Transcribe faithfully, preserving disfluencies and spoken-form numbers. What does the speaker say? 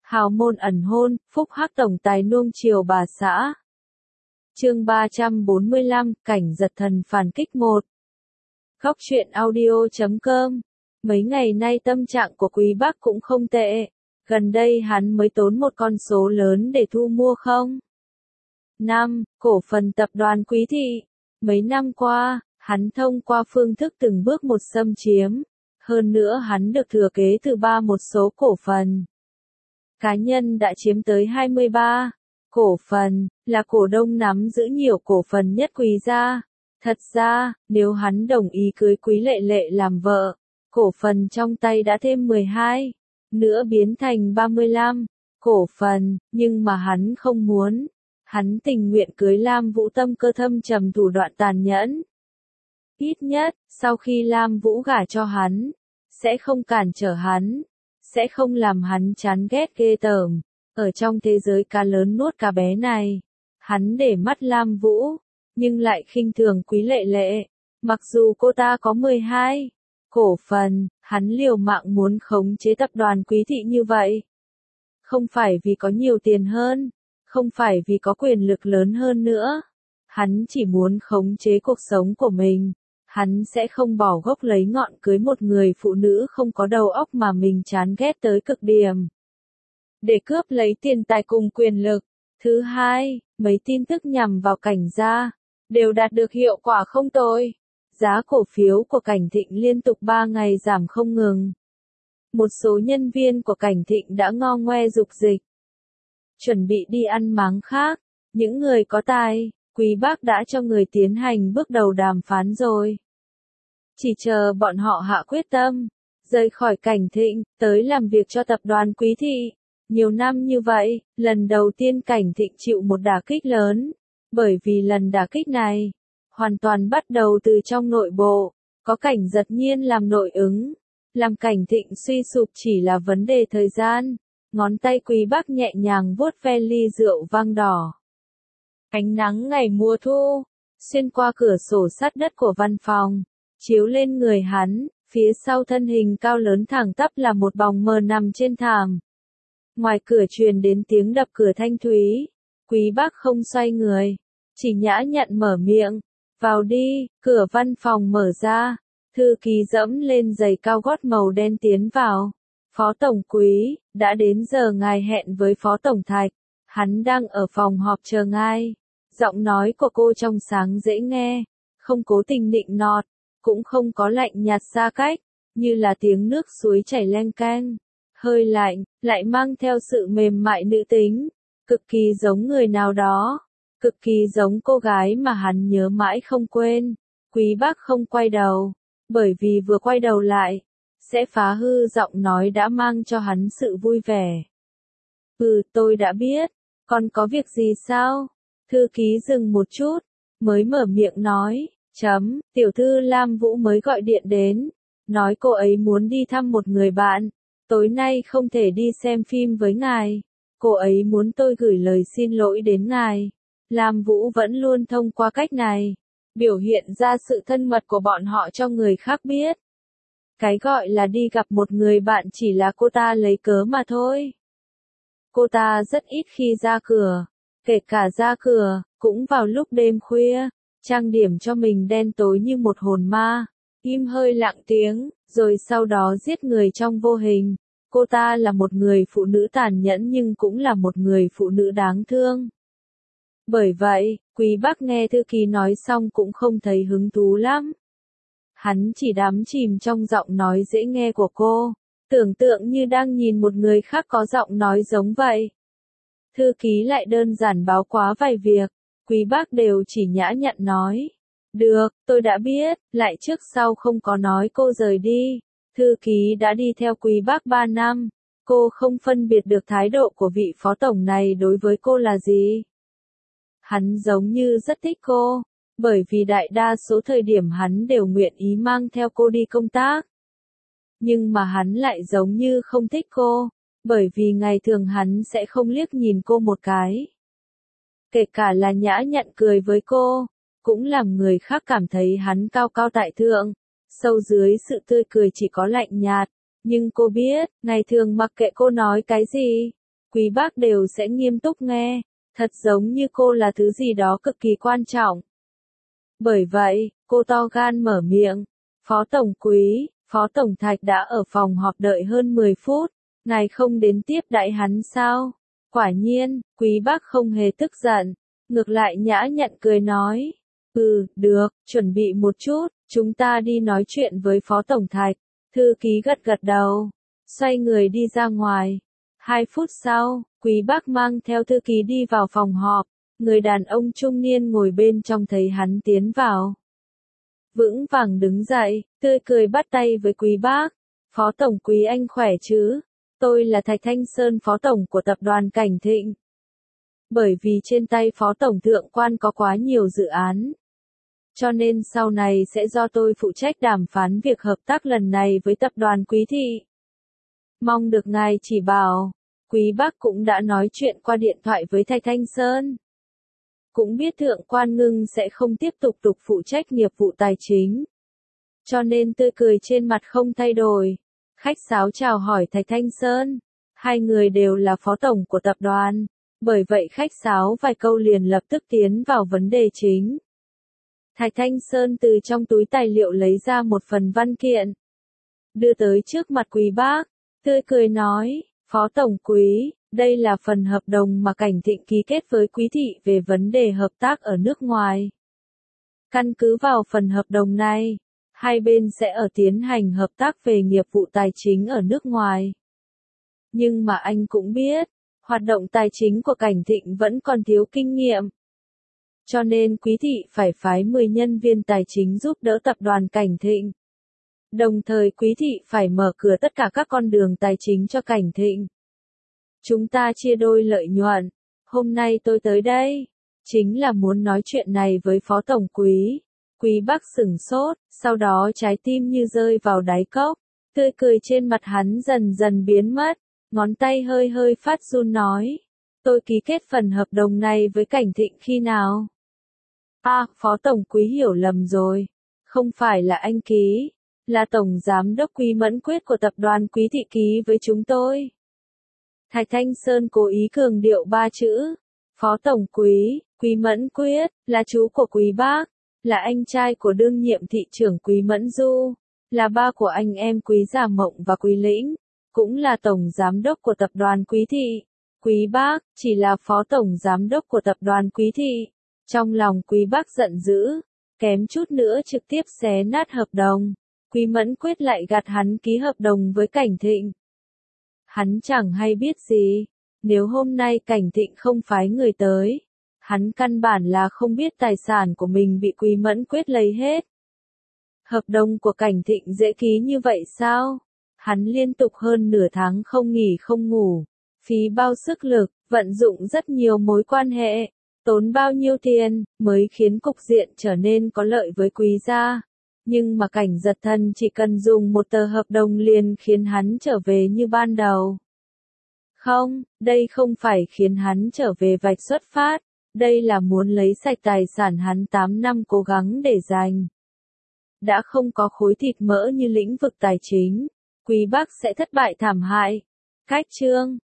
Hào môn ẩn hôn, phúc hắc tổng tài nuông chiều bà xã. Chương ba trăm bốn mươi lăm, cảnh giật thần phản kích một. Góc truyện audio chấm com. Mấy ngày nay tâm trạng của Quý Bác cũng không tệ. Gần đây hắn mới tốn một con số lớn để thu mua không? năm. Cổ phần tập đoàn Quý Thị. Mấy năm qua, hắn thông qua phương thức từng bước một xâm chiếm. Hơn nữa hắn được thừa kế từ ba một số cổ phần. Cá nhân đã chiếm tới hai mươi ba. Cổ phần, là cổ đông nắm giữ nhiều cổ phần nhất Quý gia. Thật ra, nếu hắn đồng ý cưới Quý Lệ Lệ làm vợ, cổ phần trong tay đã thêm mười hai, nữa biến thành ba mươi lăm cổ phần, nhưng mà hắn không muốn. Hắn tình nguyện cưới Lam Vũ tâm cơ thâm trầm thủ đoạn tàn nhẫn. Ít nhất, sau khi Lam Vũ gả cho hắn, sẽ không cản trở hắn, sẽ không làm hắn chán ghét ghê tởm. Ở trong thế giới cá lớn nuốt cá bé này, hắn để mắt Lam Vũ, nhưng lại khinh thường Quý Lệ Lệ. Mặc dù cô ta có mười hai cổ phần, hắn liều mạng muốn khống chế tập đoàn Quý Thị như vậy. Không phải vì có nhiều tiền hơn, không phải vì có quyền lực lớn hơn nữa. Hắn chỉ muốn khống chế cuộc sống của mình. Hắn sẽ không bỏ gốc lấy ngọn cưới một người phụ nữ không có đầu óc mà mình chán ghét tới cực điểm. Để cướp lấy tiền tài cùng quyền lực. Thứ hai, mấy tin tức nhằm vào Cảnh gia đều đạt được hiệu quả không tồi. Giá cổ phiếu của Cảnh Thịnh liên tục ba ngày giảm không ngừng. Một số nhân viên của Cảnh Thịnh đã ngo ngoe dục dịch, chuẩn bị đi ăn máng khác. Những người có tài, Quý Bác đã cho người tiến hành bước đầu đàm phán rồi. Chỉ chờ bọn họ hạ quyết tâm, rời khỏi Cảnh Thịnh, tới làm việc cho tập đoàn Quý Thị. Nhiều năm như vậy, lần đầu tiên Cảnh Thịnh chịu một đả kích lớn. Bởi vì lần đả kích này, hoàn toàn bắt đầu từ trong nội bộ, có Cảnh Giật Nhiên làm nội ứng. Làm Cảnh Thịnh suy sụp chỉ là vấn đề thời gian. Ngón tay Quý Bác nhẹ nhàng vuốt ve ly rượu vang đỏ. Ánh nắng ngày mùa thu, xuyên qua cửa sổ sắt đất của văn phòng, chiếu lên người hắn, phía sau thân hình cao lớn thẳng tắp là một bóng mờ nằm trên thảm. Ngoài cửa truyền đến tiếng đập cửa thanh thúy, Quý Bác không xoay người, chỉ nhã nhặn mở miệng, vào đi. Cửa văn phòng mở ra, thư ký dẫm lên giày cao gót màu đen tiến vào. Phó Tổng Quý, đã đến giờ ngài hẹn với Phó Tổng Thạch, hắn đang ở phòng họp chờ ngài. Giọng nói của cô trong sáng dễ nghe, không cố tình nịnh nọt, cũng không có lạnh nhạt xa cách, như là tiếng nước suối chảy leng keng. Hơi lạnh, lại mang theo sự mềm mại nữ tính, cực kỳ giống người nào đó, cực kỳ giống cô gái mà hắn nhớ mãi không quên. Quý Bác không quay đầu, bởi vì vừa quay đầu lại, sẽ phá hư giọng nói đã mang cho hắn sự vui vẻ. Ừ, tôi đã biết, còn có việc gì sao? Thư ký dừng một chút, mới mở miệng nói, chấm, tiểu thư Lam Vũ mới gọi điện đến, nói cô ấy muốn đi thăm một người bạn, tối nay không thể đi xem phim với ngài, cô ấy muốn tôi gửi lời xin lỗi đến ngài. Lam Vũ vẫn luôn thông qua cách này, biểu hiện ra sự thân mật của bọn họ cho người khác biết. Cái gọi là đi gặp một người bạn chỉ là cô ta lấy cớ mà thôi. Cô ta rất ít khi ra cửa, kể cả ra cửa, cũng vào lúc đêm khuya, trang điểm cho mình đen tối như một hồn ma, im hơi lặng tiếng, rồi sau đó giết người trong vô hình. Cô ta là một người phụ nữ tàn nhẫn nhưng cũng là một người phụ nữ đáng thương. Bởi vậy, Quý Bác nghe thư ký nói xong cũng không thấy hứng thú lắm. Hắn chỉ đắm chìm trong giọng nói dễ nghe của cô, tưởng tượng như đang nhìn một người khác có giọng nói giống vậy. Thư ký lại đơn giản báo quá vài việc, Quý Bác đều chỉ nhã nhặn nói. Được, tôi đã biết, lại trước sau không có nói cô rời đi. Thư ký đã đi theo Quý Bác ba năm, cô không phân biệt được thái độ của vị phó tổng này đối với cô là gì. Hắn giống như rất thích cô, bởi vì đại đa số thời điểm hắn đều nguyện ý mang theo cô đi công tác. Nhưng mà hắn lại giống như không thích cô, bởi vì ngày thường hắn sẽ không liếc nhìn cô một cái. Kể cả là nhã nhặn cười với cô, cũng làm người khác cảm thấy hắn cao cao tại thượng, sâu dưới sự tươi cười chỉ có lạnh nhạt. Nhưng cô biết, ngày thường mặc kệ cô nói cái gì, Quý bác đều sẽ nghiêm túc nghe, thật giống như cô là thứ gì đó cực kỳ quan trọng. Bởi vậy, cô to gan mở miệng, Phó Tổng Quý, Phó Tổng Thạch đã ở phòng họp đợi hơn mười phút, ngài không đến tiếp đãi hắn sao? Quả nhiên, Quý bác không hề tức giận, ngược lại nhã nhặn cười nói, ừ, được, chuẩn bị một chút, chúng ta đi nói chuyện với Phó Tổng Thạch. Thư ký gật gật đầu, xoay người đi ra ngoài. Hai phút sau, Quý bác mang theo thư ký đi vào phòng họp, người đàn ông trung niên ngồi bên trong thấy hắn tiến vào. Vững vàng đứng dậy, tươi cười bắt tay với Quý bác. Phó Tổng Quý anh khỏe chứ? Tôi là Thạch Thanh Sơn, Phó Tổng của tập đoàn Cảnh Thịnh. Bởi vì trên tay Phó Tổng Thượng quan có quá nhiều dự án, cho nên sau này sẽ do tôi phụ trách đàm phán việc hợp tác lần này với tập đoàn Quý Thị. Mong được ngài chỉ bảo. Quý bác cũng đã nói chuyện qua điện thoại với Thạch Thanh Sơn. Cũng biết Thượng quan Ngưng sẽ không tiếp tục tục phụ trách nghiệp vụ tài chính. Cho nên tươi cười trên mặt không thay đổi. Khách sáo chào hỏi Thạch Thanh Sơn. Hai người đều là phó tổng của tập đoàn. Bởi vậy khách sáo vài câu liền lập tức tiến vào vấn đề chính. Thạch Thanh Sơn từ trong túi tài liệu lấy ra một phần văn kiện. Đưa tới trước mặt Quý bác. Tươi cười nói, Phó Tổng Quý, đây là phần hợp đồng mà Cảnh Thịnh ký kết với Quý Thị về vấn đề hợp tác ở nước ngoài. Căn cứ vào phần hợp đồng này, hai bên sẽ ở tiến hành hợp tác về nghiệp vụ tài chính ở nước ngoài. Nhưng mà anh cũng biết, hoạt động tài chính của Cảnh Thịnh vẫn còn thiếu kinh nghiệm. Cho nên Quý Thị phải phái mười nhân viên tài chính giúp đỡ tập đoàn Cảnh Thịnh. Đồng thời Quý Thị phải mở cửa tất cả các con đường tài chính cho Cảnh Thịnh. Chúng ta chia đôi lợi nhuận. Hôm nay tôi tới đây, chính là muốn nói chuyện này với Phó Tổng Quý. Quý bác sửng sốt, sau đó trái tim như rơi vào đáy cốc. Tươi cười trên mặt hắn dần dần biến mất, ngón tay hơi hơi phát run nói. Tôi ký kết phần hợp đồng này với Cảnh Thịnh khi nào? À, Phó Tổng Quý hiểu lầm rồi. Không phải là anh ký, là Tổng Giám đốc Quý Mẫn Quyết của tập đoàn Quý Thị ký với chúng tôi. Thạch Thanh Sơn cố ý cường điệu ba chữ. Phó Tổng Quý, Quý Mẫn Quyết, là chú của Quý bác, là anh trai của đương nhiệm thị trưởng Quý Mẫn Du, là ba của anh em Quý Giả Mộng và Quý Lĩnh, cũng là Tổng Giám đốc của tập đoàn Quý Thị. Quý bác, chỉ là Phó Tổng Giám đốc của tập đoàn Quý Thị. Trong lòng Quý bác giận dữ, kém chút nữa trực tiếp xé nát hợp đồng. Quý Mẫn Quyết lại gạt hắn ký hợp đồng với Cảnh Thịnh. Hắn chẳng hay biết gì, nếu hôm nay Cảnh Thịnh không phái người tới, hắn căn bản là không biết tài sản của mình bị Quý Mẫn Quyết lấy hết. Hợp đồng của Cảnh Thịnh dễ ký như vậy sao? Hắn liên tục hơn nửa tháng không nghỉ không ngủ, phí bao sức lực, vận dụng rất nhiều mối quan hệ, tốn bao nhiêu tiền, mới khiến cục diện trở nên có lợi với Quý gia. Nhưng mà Cảnh Giật Thần chỉ cần dùng một tờ hợp đồng liền khiến hắn trở về như ban đầu. Không, đây không phải khiến hắn trở về vạch xuất phát, đây là muốn lấy sạch tài sản hắn tám năm cố gắng để giành. Đã không có khối thịt mỡ như lĩnh vực tài chính, Quý bác sẽ thất bại thảm hại. Cách chương